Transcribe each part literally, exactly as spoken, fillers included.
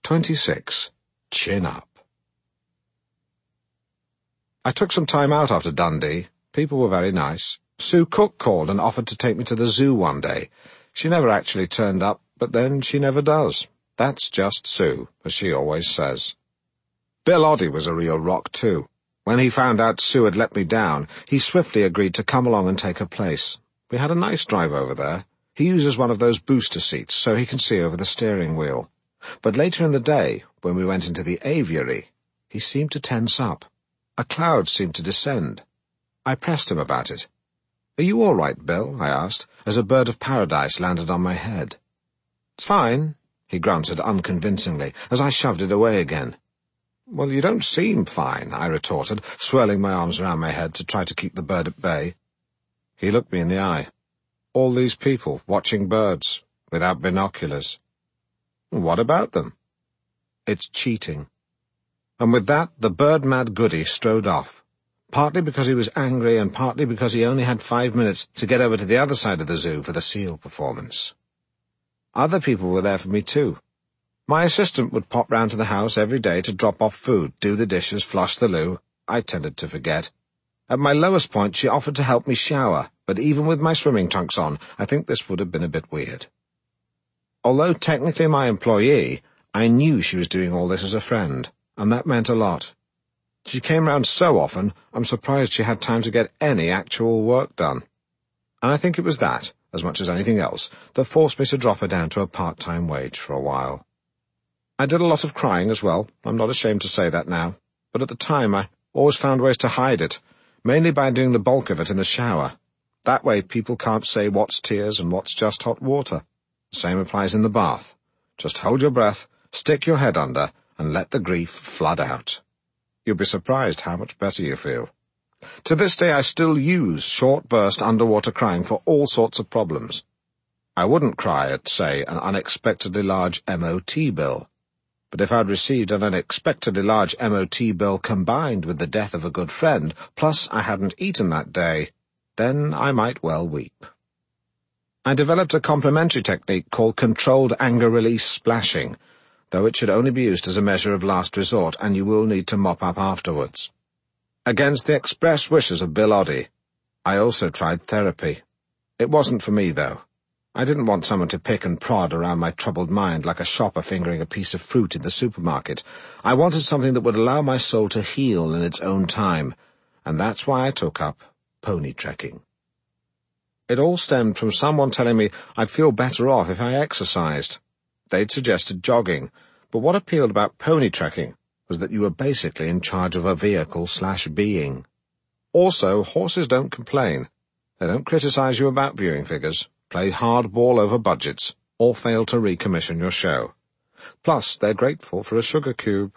twenty-six. Chin up. I took some time out after Dundee. People were very nice. Sue Cook called and offered to take me to the zoo one day. She never actually turned up, but then she never does. That's just Sue, as she always says. Bill Oddie was a real rock, too. When he found out Sue had let me down, he swiftly agreed to come along and take her place. We had a nice drive over there. He uses one of those booster seats, so he can see over the steering wheel. But later in the day, when we went into the aviary, he seemed to tense up. A cloud seemed to descend. I pressed him about it. "Are you all right, Bill?" I asked, as a bird of paradise landed on my head. "Fine," he grunted unconvincingly, as I shoved it away again. "Well, you don't seem fine," I retorted, swirling my arms around my head to try to keep the bird at bay. He looked me in the eye. All these people watching birds, without binoculars. What about them? It's cheating. And with that, the bird-mad goody strode off, partly because he was angry and partly because he only had five minutes to get over to the other side of the zoo for the seal performance. Other people were there for me, too. My assistant would pop round to the house every day to drop off food, do the dishes, flush the loo. I tended to forget. At my lowest point, she offered to help me shower, but even with my swimming trunks on, I think this would have been a bit weird. Although technically my employee, I knew she was doing all this as a friend, and that meant a lot. She came round so often, I'm surprised she had time to get any actual work done. And I think it was that, as much as anything else, that forced me to drop her down to a part-time wage for a while. I did a lot of crying as well. I'm not ashamed to say that now. But at the time, I always found ways to hide it, mainly by doing the bulk of it in the shower. That way people can't say what's tears and what's just hot water. The same applies in the bath. Just hold your breath, stick your head under, and let the grief flood out. You'll be surprised how much better you feel. To this day I still use short-burst underwater crying for all sorts of problems. I wouldn't cry at, say, an unexpectedly large M O T bill. But if I'd received an unexpectedly large M O T bill combined with the death of a good friend, plus I hadn't eaten that day, then I might well weep. I developed a complementary technique called controlled anger release splashing, though it should only be used as a measure of last resort, and you will need to mop up afterwards. Against the express wishes of Bill Oddie, I also tried therapy. It wasn't for me, though. I didn't want someone to pick and prod around my troubled mind like a shopper fingering a piece of fruit in the supermarket. I wanted something that would allow my soul to heal in its own time, and that's why I took up pony trekking. It all stemmed from someone telling me I'd feel better off if I exercised. They'd suggested jogging, but what appealed about pony trekking was that you were basically in charge of a vehicle slash being. Also, horses don't complain. They don't criticize you about viewing figures, play hardball over budgets, or fail to recommission your show. Plus, they're grateful for a sugar cube.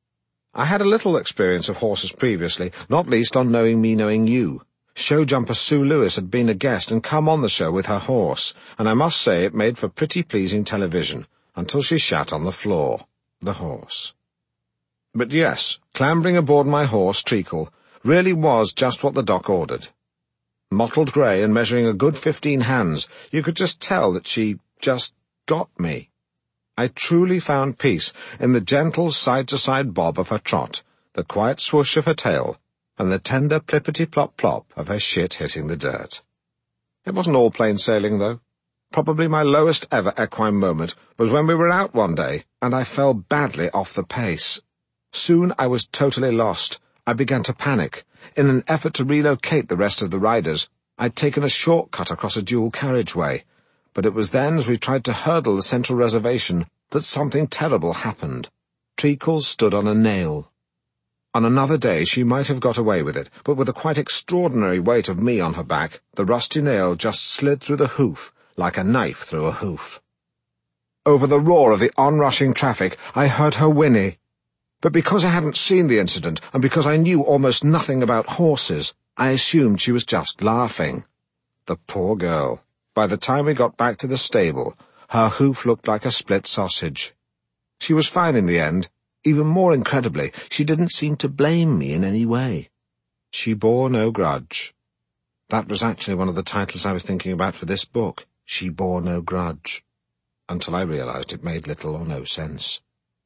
I had a little experience of horses previously, not least on Knowing Me, Knowing You. Show jumper Sue Lewis had been a guest and come on the show with her horse, and I must say it made for pretty pleasing television, until she shat on the floor, the horse. But yes, clambering aboard my horse, Treacle, really was just what the doc ordered. Mottled grey and measuring a good fifteen hands, you could just tell that she just got me. I truly found peace in the gentle side-to-side bob of her trot, the quiet swoosh of her tail, and the tender plippity-plop-plop of her shit hitting the dirt. It wasn't all plain sailing, though. Probably my lowest ever equine moment was when we were out one day, and I fell badly off the pace. Soon I was totally lost. I began to panic. In an effort to relocate the rest of the riders, I'd taken a shortcut across a dual carriageway, but it was then, as we tried to hurdle the central reservation, that something terrible happened. Treacle stood on a nail. On another day she might have got away with it, but with a quite extraordinary weight of me on her back, the rusty nail just slid through the hoof, like a knife through a hoof. Over the roar of the onrushing traffic, I heard her whinny. But because I hadn't seen the incident, and because I knew almost nothing about horses, I assumed she was just laughing. The poor girl. By the time we got back to the stable, her hoof looked like a split sausage. She was fine in the end. Even more incredibly, she didn't seem to blame me in any way. She bore no grudge. That was actually one of the titles I was thinking about for this book, She Bore No Grudge, until I realized it made little or no sense.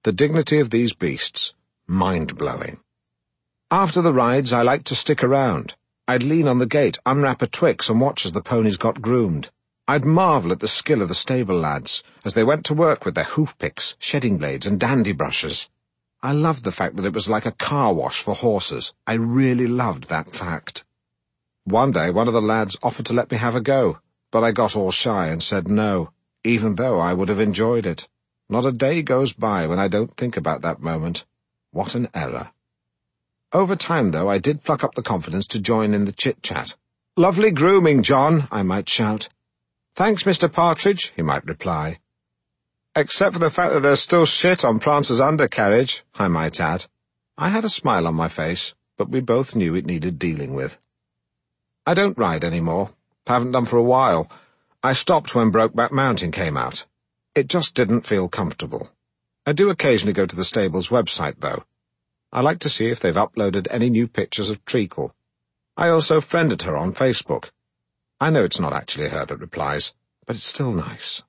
The dignity of these beasts, mind-blowing. After the rides, I liked to stick around. I'd lean on the gate, unwrap a Twix, and watch as the ponies got groomed. I'd marvel at the skill of the stable lads as they went to work with their hoof picks, shedding blades, and dandy brushes. I loved the fact that it was like a car wash for horses. I really loved that fact. One day, one of the lads offered to let me have a go, but I got all shy and said no, even though I would have enjoyed it. Not a day goes by when I don't think about that moment. What an error. Over time, though, I did pluck up the confidence to join in the chit-chat. "Lovely grooming, John," I might shout. "Thanks, Mister Partridge," he might reply. "Except for the fact that there's still shit on Prancer's undercarriage," I might add. I had a smile on my face, but we both knew it needed dealing with. I don't ride anymore. Haven't done for a while. I stopped when Brokeback Mountain came out. It just didn't feel comfortable. I do occasionally go to the stable's website, though. I like to see if they've uploaded any new pictures of Treacle. I also friended her on Facebook. I know it's not actually her that replies, but it's still nice.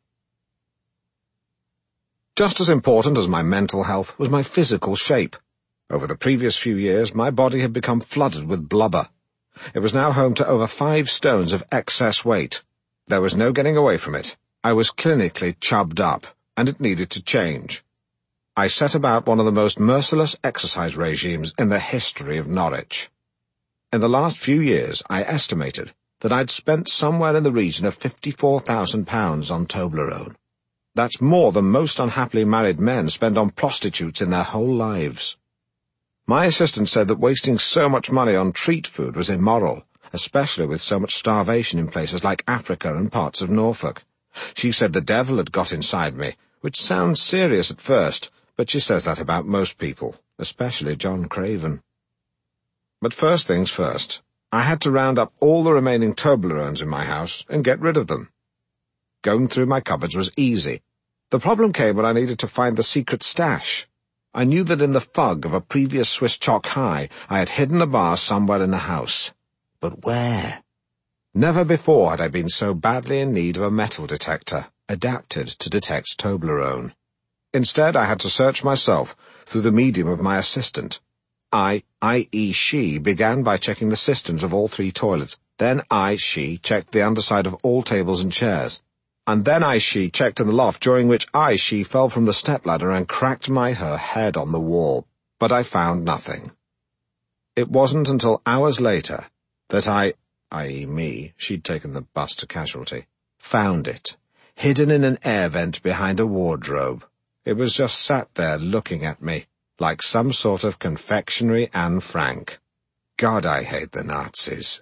Just as important as my mental health was my physical shape. Over the previous few years, my body had become flooded with blubber. It was now home to over five stones of excess weight. There was no getting away from it. I was clinically chubbed up, and it needed to change. I set about one of the most merciless exercise regimes in the history of Norwich. In the last few years, I estimated that I'd spent somewhere in the region of fifty-four thousand pounds on Toblerone. That's more than most unhappily married men spend on prostitutes in their whole lives. My assistant said that wasting so much money on treat food was immoral, especially with so much starvation in places like Africa and parts of Norfolk. She said the devil had got inside me, which sounds serious at first, but she says that about most people, especially John Craven. But first things first, I had to round up all the remaining Toblerones in my house and get rid of them. Going through my cupboards was easy. The problem came when I needed to find the secret stash. I knew that in the fug of a previous Swiss Choc High, I had hidden a bar somewhere in the house. But where? Never before had I been so badly in need of a metal detector, adapted to detect Toblerone. Instead, I had to search myself through the medium of my assistant. I, that is she, began by checking the cisterns of all three toilets. Then I, she, checked the underside of all tables and chairs. And then I, she, checked in the loft, during which I, she, fell from the stepladder and cracked my her head on the wall. But I found nothing. It wasn't until hours later that I, that is me, she'd taken the bus to Casualty, found it, hidden in an air vent behind a wardrobe. It was just sat there looking at me, like some sort of confectionery Anne Frank. God, I hate the Nazis.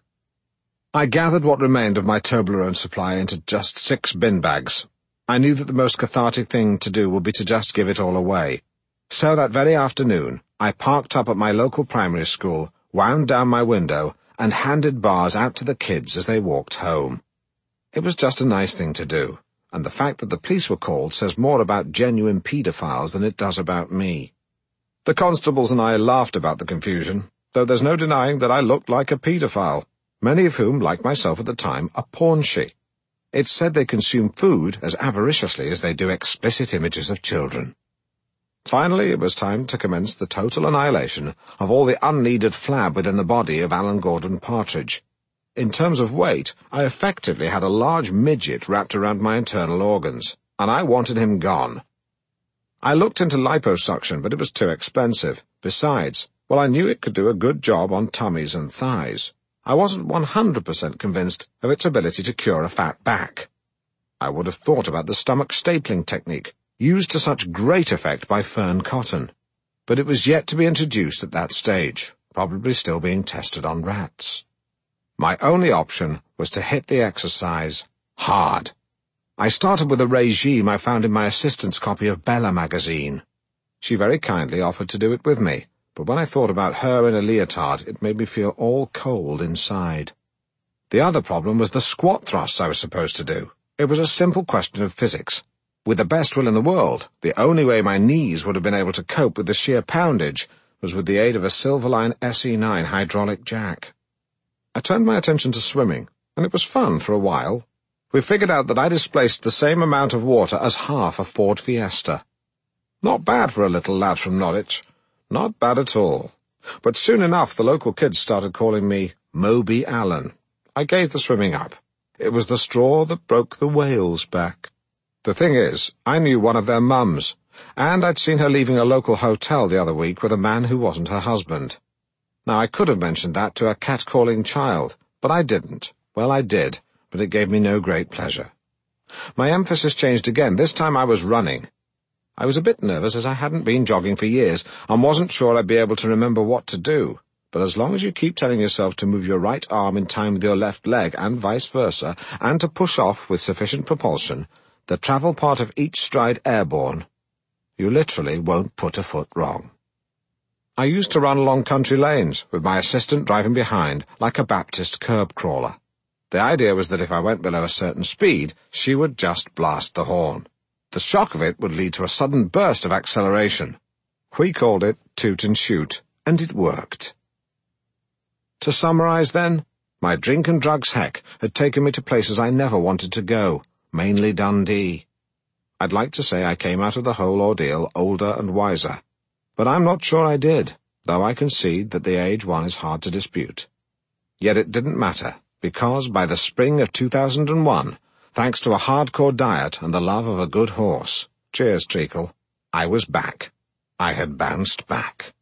I gathered what remained of my Toblerone supply into just six bin bags. I knew that the most cathartic thing to do would be to just give it all away. So that very afternoon, I parked up at my local primary school, wound down my window, and handed bars out to the kids as they walked home. It was just a nice thing to do, and the fact that the police were called says more about genuine paedophiles than it does about me. The constables and I laughed about the confusion, though there's no denying that I looked like a paedophile, many of whom, like myself at the time, are paunchy. It's said they consume food as avariciously as they do explicit images of children. Finally, it was time to commence the total annihilation of all the unneeded flab within the body of Alan Gordon Partridge. In terms of weight, I effectively had a large midget wrapped around my internal organs, and I wanted him gone. I looked into liposuction, but it was too expensive. Besides, while I knew it could do a good job on tummies and thighs, I wasn't one hundred percent convinced of its ability to cure a fat back. I would have thought about the stomach stapling technique, used to such great effect by Fern Cotton, but it was yet to be introduced at that stage, probably still being tested on rats. My only option was to hit the exercise hard. I started with a regime I found in my assistant's copy of Bella magazine. She very kindly offered to do it with me, but when I thought about her in a leotard, it made me feel all cold inside. The other problem was the squat thrusts I was supposed to do. It was a simple question of physics. With the best will in the world, the only way my knees would have been able to cope with the sheer poundage was with the aid of a Silverline S E nine hydraulic jack. I turned my attention to swimming, and it was fun for a while. We figured out that I displaced the same amount of water as half a Ford Fiesta. Not bad for a little lad from Norwich. Not bad at all. But soon enough the local kids started calling me Moby Allen. I gave the swimming up. It was the straw that broke the whale's back. The thing is, I knew one of their mums, and I'd seen her leaving a local hotel the other week with a man who wasn't her husband. Now, I could have mentioned that to a cat-calling child, but I didn't. Well, I did, but it gave me no great pleasure. My emphasis changed again. This time I was running. I was a bit nervous as I hadn't been jogging for years and wasn't sure I'd be able to remember what to do. But as long as you keep telling yourself to move your right arm in time with your left leg and vice versa, and to push off with sufficient propulsion, the travel part of each stride airborne, you literally won't put a foot wrong. I used to run along country lanes, with my assistant driving behind, like a Baptist curb crawler. The idea was that if I went below a certain speed, she would just blast the horn. The shock of it would lead to a sudden burst of acceleration. We called it toot and shoot, and it worked. To summarize then, my drink and drugs heck had taken me to places I never wanted to go, mainly Dundee. I'd like to say I came out of the whole ordeal older and wiser, but I'm not sure I did, though I concede that the age one is hard to dispute. Yet it didn't matter, because by the spring of two thousand one, thanks to a hardcore diet and the love of a good horse, cheers, Treacle, I was back. I had bounced back.